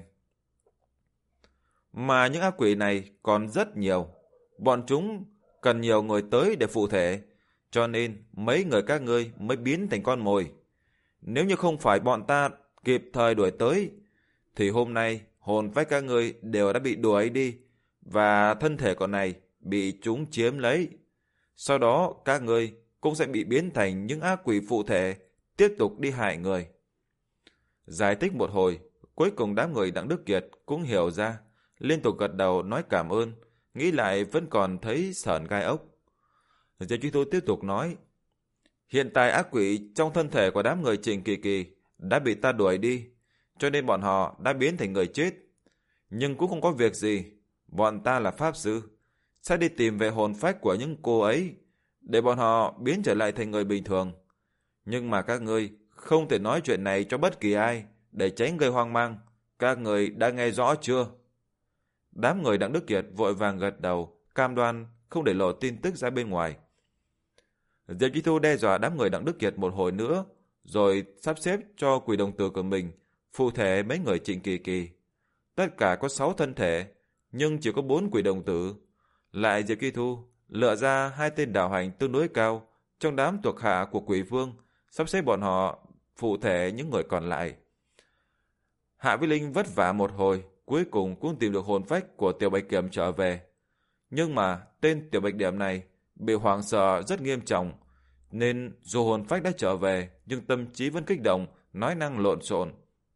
S1: Mà những ác quỷ này còn rất nhiều. Bọn chúng cần nhiều người tới để phụ thể, cho nên mấy người các ngươi mới biến thành con mồi. Nếu như không phải bọn ta kịp thời đuổi tới, thì hôm nay hồn phách các ngươi đều đã bị đuổi đi, và thân thể con này bị chúng chiếm lấy. Sau đó các ngươi cũng sẽ bị biến thành những ác quỷ phụ thể, tiếp tục đi hại người. Giải thích một hồi, cuối cùng đám người Đặng Đức Kiệt cũng hiểu ra, liên tục gật đầu nói cảm ơn, nghĩ lại vẫn còn thấy sởn gai ốc. Diệp Chi Thu tiếp tục nói: hiện tại ác quỷ trong thân thể của đám người Trịnh Kỳ Kỳ đã bị ta đuổi đi, cho nên bọn họ đã biến thành người chết. Nhưng cũng không có việc gì, bọn ta là pháp sư, sẽ đi tìm về hồn phách của những cô ấy, để bọn họ biến trở lại thành người bình thường. Nhưng mà các ngươi không thể nói chuyện này cho bất kỳ ai, để tránh gây hoang mang. Các người đã nghe rõ chưa? Đám người Đặng Đức Kiệt vội vàng gật đầu, cam đoan không để lộ tin tức ra bên ngoài. Diệp Chi Thu đe dọa đám người Đặng Đức Kiệt một hồi nữa, rồi sắp xếp cho Quỷ Đồng Tử của mình phụ thể mấy người Trịnh Kỳ Kỳ. Tất cả có sáu thân thể, nhưng chỉ có bốn Quỷ Đồng Tử. Lại Diệp Chi Thu lựa ra hai tên đạo hành tương đối cao trong đám thuộc hạ của Quỷ Vương, sắp xếp bọn họ phụ thể những người còn lại. Hạ Vĩ Linh vất vả một hồi, cuối cùng cũng tìm được hồn phách của Tiểu Bạch Kiểm trở về. Nhưng mà tên Tiểu Bạch Điểm này bị hoảng sợ rất nghiêm trọng, nên dù hồn phách đã trở về, nhưng tâm trí vẫn kích động, nói năng lộn xộn.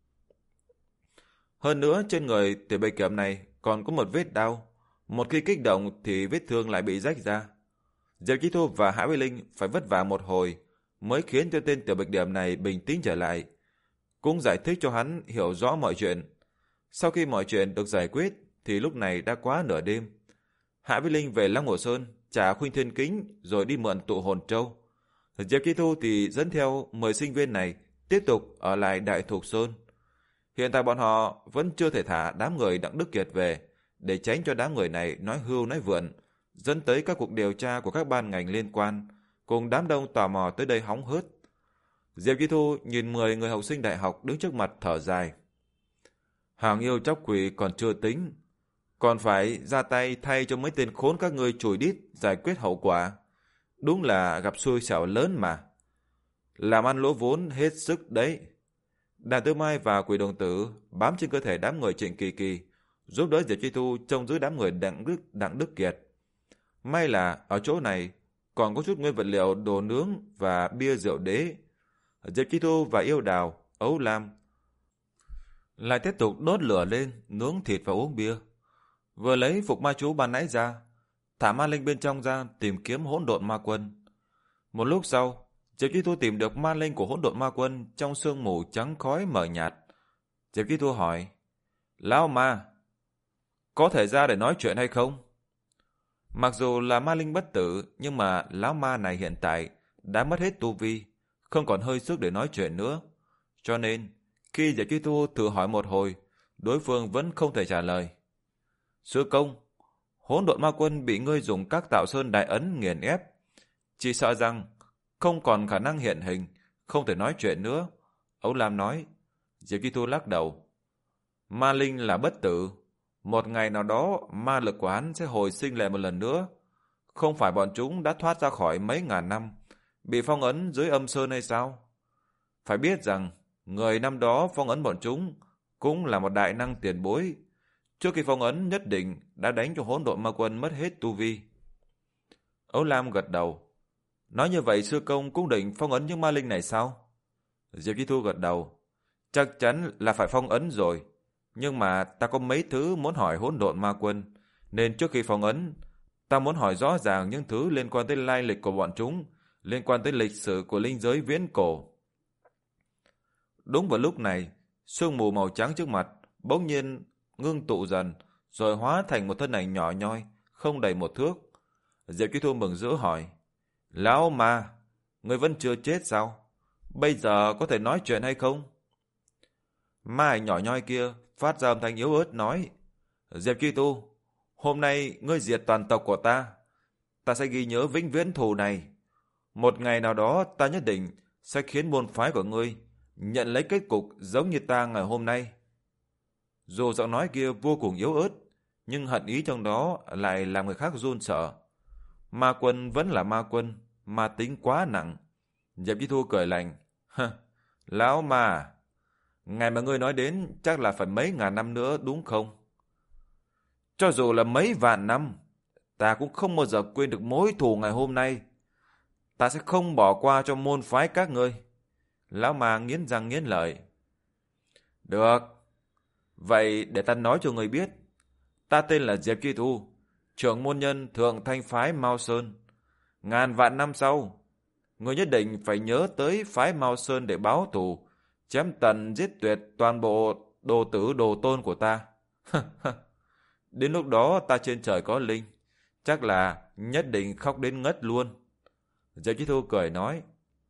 S1: Hơn nữa trên người Tiểu Bạch Kiểm này còn có một vết đau, một khi kích động thì vết thương lại bị rách ra. Diệp Chi Thu và Hạ Vĩ Linh phải vất vả một hồi mới khiến cho tên Tiểu Bạch Điểm này bình tĩnh trở lại, cũng giải thích cho hắn hiểu rõ mọi chuyện. Sau khi mọi chuyện được giải quyết thì lúc này đã quá nửa đêm. Hạ Vĩ Linh về Long Hồ Sơn trả Khuynh Thiên Kính rồi đi mượn tụ hồn châu. Diệp Chi Thu thì dẫn theo mười sinh viên này tiếp tục ở lại Đại Thục Sơn. Hiện tại bọn họ vẫn chưa thể thả đám người Đặng Đức Kiệt về, để tránh cho đám người này nói hưu nói vượn, dẫn tới các cuộc điều tra của các ban ngành liên quan, cùng đám đông tò mò tới đây hóng hớt. Diệp Chi Thu nhìn mười người học sinh đại học đứng trước mặt thở dài. Hàng yêu chóc quỷ còn chưa tính, còn phải ra tay thay cho mấy tên khốn các ngươi chùi đít giải quyết hậu quả. Đúng là gặp xui xẻo lớn mà. Làm ăn lỗ vốn hết sức đấy. Đàn Tư Mai và Quỷ Đồng Tử bám trên cơ thể đám người Trịnh Kỳ Kỳ, giúp đỡ Diệp Chi Thu trông giữ đám người Đặng Đức, Đặng Đức Kiệt. May là ở chỗ này còn có chút nguyên vật liệu đồ nướng và bia rượu đế. Diệp Chi Thu và Yêu Đào, Ấu Lam lại tiếp tục đốt lửa lên, nướng thịt và uống bia. Vừa lấy phục ma chú ban nãy ra, thả ma linh bên trong ra tìm kiếm hỗn độn ma quân. Một lúc sau, Diệp Chi Thu tìm được ma linh của hỗn độn ma quân trong sương mù trắng khói mờ nhạt. Diệp Chi Thu hỏi: Lão ma, có thể ra để nói chuyện hay không? Mặc dù là ma linh bất tử, nhưng mà lão ma này hiện tại đã mất hết tu vi, không còn hơi sức để nói chuyện nữa. Cho nên, khi Diệp Chi Thu thử hỏi một hồi, Đối phương vẫn không thể trả lời. Sư công, hỗn độn ma quân bị ngươi dùng các tạo sơn đại ấn nghiền ép. Chỉ sợ rằng không còn khả năng hiện hình, không thể nói chuyện nữa. Âu Lam nói. Diệp Chi Thu lắc đầu. Ma linh là bất tử. Một ngày nào đó, ma lực của hắn sẽ hồi sinh lại một lần nữa. Không phải bọn chúng đã thoát ra khỏi mấy ngàn năm, bị phong ấn dưới âm sơn hay sao? Phải biết rằng, người năm đó phong ấn bọn chúng cũng là một đại năng tiền bối. Trước khi phong ấn nhất định đã đánh cho hỗn độn ma quân mất hết tu vi. Âu Lam gật đầu. Nói như vậy sư công cũng định phong ấn những ma linh này sao? Diệp Chi Thu gật đầu. Chắc chắn là phải phong ấn rồi. Nhưng mà ta có mấy thứ muốn hỏi hỗn độn ma quân. Nên trước khi phong ấn, ta muốn hỏi rõ ràng những thứ liên quan tới lai lịch của bọn chúng, liên quan tới lịch sử của linh giới viễn cổ. Đúng vào lúc này, sương mù màu trắng trước mặt bỗng nhiên ngưng tụ dần, rồi hóa thành một thân ảnh nhỏ nhoi, không đầy một thước. Diệp Chi Thu mừng rỡ hỏi. Lão ma, người vẫn chưa chết sao? Bây giờ có thể nói chuyện hay không? Ma ảnh nhỏ nhoi kia phát ra âm thanh yếu ớt nói. Diệp Chi Thu, hôm nay ngươi diệt toàn tộc của ta. Ta sẽ ghi nhớ vĩnh viễn thù này. Một ngày nào đó ta nhất định sẽ khiến môn phái của ngươi nhận lấy kết cục giống như ta ngày hôm nay. Dù giọng nói kia vô cùng yếu ớt, nhưng hận ý trong đó lại làm người khác run sợ. Ma quân vẫn là ma quân, ma tính quá nặng. Diệp Chi Thu cười lạnh. Lão ma, ngày mà ngươi nói đến chắc là phải mấy ngàn năm nữa đúng không? Cho dù là mấy vạn năm, ta cũng không bao giờ quên được mối thù ngày hôm nay. Ta sẽ không bỏ qua cho môn phái các ngươi. Lão ma nghiến răng nghiến lợi. Được. Vậy để ta nói cho ngươi biết. Ta tên là Diệp Chi Thu, trưởng môn nhân thượng thanh phái Mao Sơn. Ngàn vạn năm sau, ngươi nhất định phải nhớ tới phái Mao Sơn để báo thù, chém tận giết tuyệt toàn bộ đồ tử đồ tôn của ta. Đến lúc đó ta trên trời có linh, chắc là nhất định khóc đến ngất luôn. Diệp Chi Thu cười nói.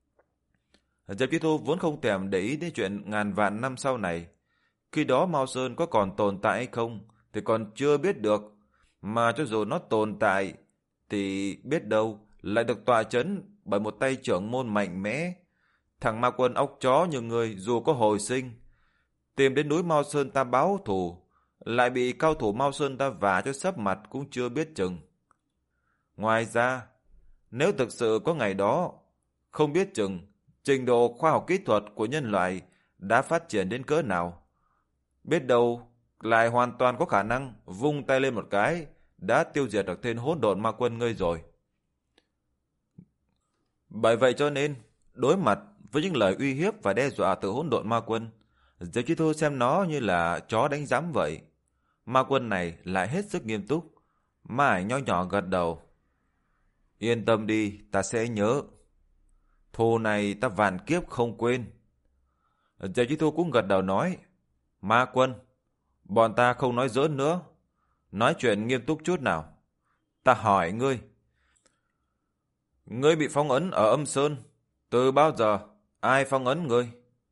S1: Diệp Chi Thu vốn không thèm để ý đến chuyện ngàn vạn năm sau này. Khi đó Mao Sơn có còn tồn tại hay không thì còn chưa biết được. Mà cho dù nó tồn tại thì biết đâu lại được tọa chấn bởi một tay trưởng môn mạnh mẽ. Thằng ma quân ốc chó như người dù có hồi sinh, tìm đến núi Mao Sơn ta báo thù, lại bị cao thủ Mao Sơn ta vả cho sấp mặt cũng chưa biết chừng. Ngoài ra, nếu thực sự có ngày đó, không biết chừng trình độ khoa học kỹ thuật của nhân loại đã phát triển đến cỡ nào. Biết đâu lại hoàn toàn có khả năng vung tay lên một cái đã tiêu diệt được tên hỗn độn ma quân ngươi rồi. Bởi vậy cho nên, đối mặt với những lời uy hiếp và đe dọa từ hỗn độn ma quân, Diệp Chi Thu xem nó như là chó đánh giám vậy. Ma quân này lại hết sức nghiêm túc. Ma ảnh nho nhỏ gật đầu. Yên tâm đi, ta sẽ nhớ. Thù này ta vạn kiếp không quên. Diệp Chi Thu cũng gật đầu nói. Ma quân, bọn ta không nói giỡn nữa. Nói chuyện nghiêm túc chút nào. Ta hỏi ngươi. Ngươi bị phong ấn ở âm sơn. Từ bao giờ? Ai phong ấn ngươi?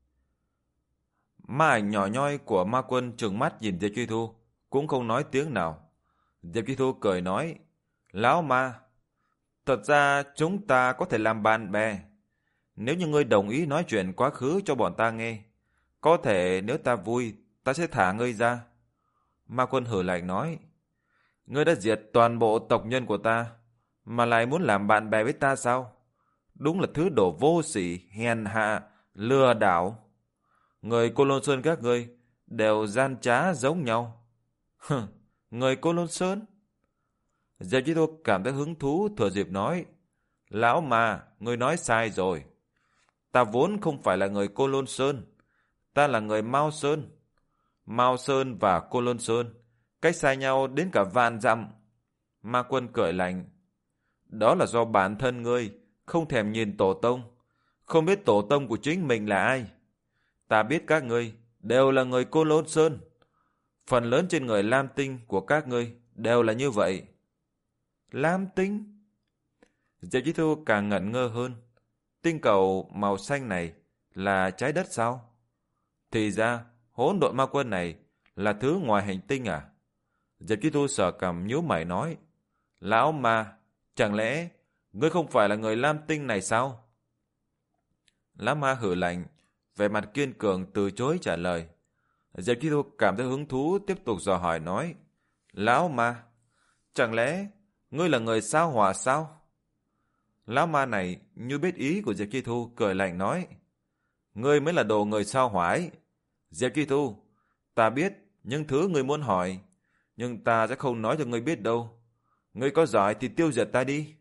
S1: Ma ảnh nhỏ nhoi của ma quân trừng mắt nhìn Diệp Chi Thu, cũng không nói tiếng nào. Diệp Chi Thu cười nói. Lão ma, thật ra chúng ta có thể làm bạn bè. Nếu như ngươi đồng ý nói chuyện quá khứ cho bọn ta nghe, có thể nếu ta vui, ta sẽ thả ngươi ra. Ma quân hử lạnh nói. Ngươi đã diệt toàn bộ tộc nhân của ta, mà lại muốn làm bạn bè với ta sao? Đúng là thứ đồ vô sỉ, hèn hạ, lừa đảo. Người Cô Lôn Sơn các ngươi đều gian trá giống nhau. Hừ, người Cô Lôn Sơn? Diệp Chi Thu cảm thấy hứng thú thừa dịp nói. Lão mà, ngươi nói sai rồi. Ta vốn không phải là người Cô Lôn Sơn. Ta là người Mao Sơn. Mao Sơn và Cô Lôn Sơn cách xa nhau đến cả vạn dặm. Ma quân cười lạnh. Đó là do bản thân ngươi không thèm nhìn tổ tông, không biết tổ tông của chính mình là ai. Ta biết các ngươi đều là người Cô Lôn Sơn. Phần lớn trên người Lam Tinh của các ngươi đều là như vậy. Lam Tinh? Diệp Chi Thu càng ngẩn ngơ hơn. Tinh cầu màu xanh này là trái đất sao? Thì ra hỗn độn ma quân này Là thứ ngoài hành tinh à? Diệp Chi Thu sờ cằm nhíu mày nói. Lão ma, chẳng lẽ ngươi không phải là người Lam Tinh này sao? Lão ma hử lạnh, vẻ mặt kiên cường từ chối trả lời. Diệp Chi Thu cảm thấy hứng thú tiếp tục dò hỏi nói. Lão ma, chẳng lẽ ngươi là người sao hỏa sao? Lão ma này như biết ý của Diệp Chi Thu cười lạnh nói. Ngươi mới là đồ người sao hỏa ấy. Diệp Chi Thu, ta biết những thứ ngươi muốn hỏi, nhưng ta sẽ không nói cho ngươi biết đâu. Ngươi có giỏi thì tiêu diệt ta đi.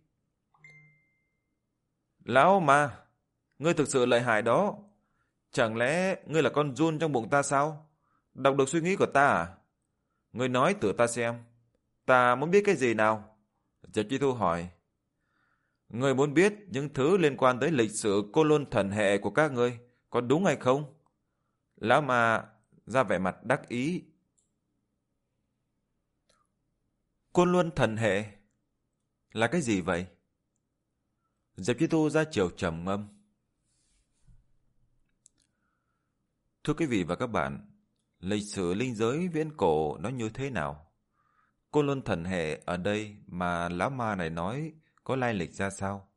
S1: Lão ma, ngươi thực sự lợi hại đó. Chẳng lẽ ngươi là con giun trong bụng ta sao? Đọc được suy nghĩ của ta à? Ngươi nói thử ta xem. Ta muốn biết cái gì nào? Diệp Chi Thu hỏi. Ngươi muốn biết những thứ liên quan tới lịch sử Côn Luân thần hệ của các ngươi, có đúng hay không? Lão ma ra vẻ mặt đắc ý. Côn Luân thần hệ là cái gì vậy? Diệp Chi Thu ra chiều trầm ngâm. Thưa quý vị và các bạn, lịch sử linh giới viễn cổ nó như thế nào? Côn Luân thần hệ ở đây mà lão ma này nói có lai lịch ra sao?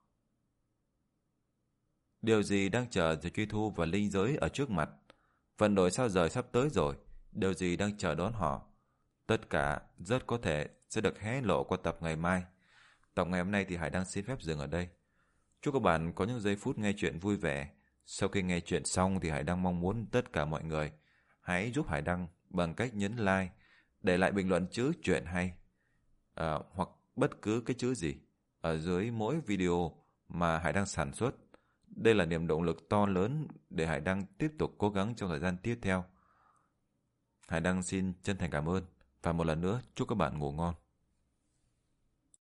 S1: Điều gì đang chờ Diệp Chi Thu và linh giới ở trước mặt? Vận đổi sao rời sắp tới rồi, điều gì đang chờ đón họ? Tất cả rất có thể sẽ được hé lộ qua tập ngày mai. Tập ngày hôm nay thì Hải Đăng xin phép dừng ở đây. Chúc các bạn có những giây phút nghe chuyện vui vẻ. Sau khi nghe chuyện xong thì Hải Đăng mong muốn tất cả mọi người hãy giúp Hải Đăng bằng cách nhấn like, để lại bình luận chữ chuyện hay, à, hoặc bất cứ cái chữ gì ở dưới mỗi video mà Hải Đăng sản xuất. Đây là niềm động lực to lớn để Hải Đăng tiếp tục cố gắng trong thời gian tiếp theo. Hải Đăng xin chân thành cảm ơn và một lần nữa chúc các bạn ngủ ngon.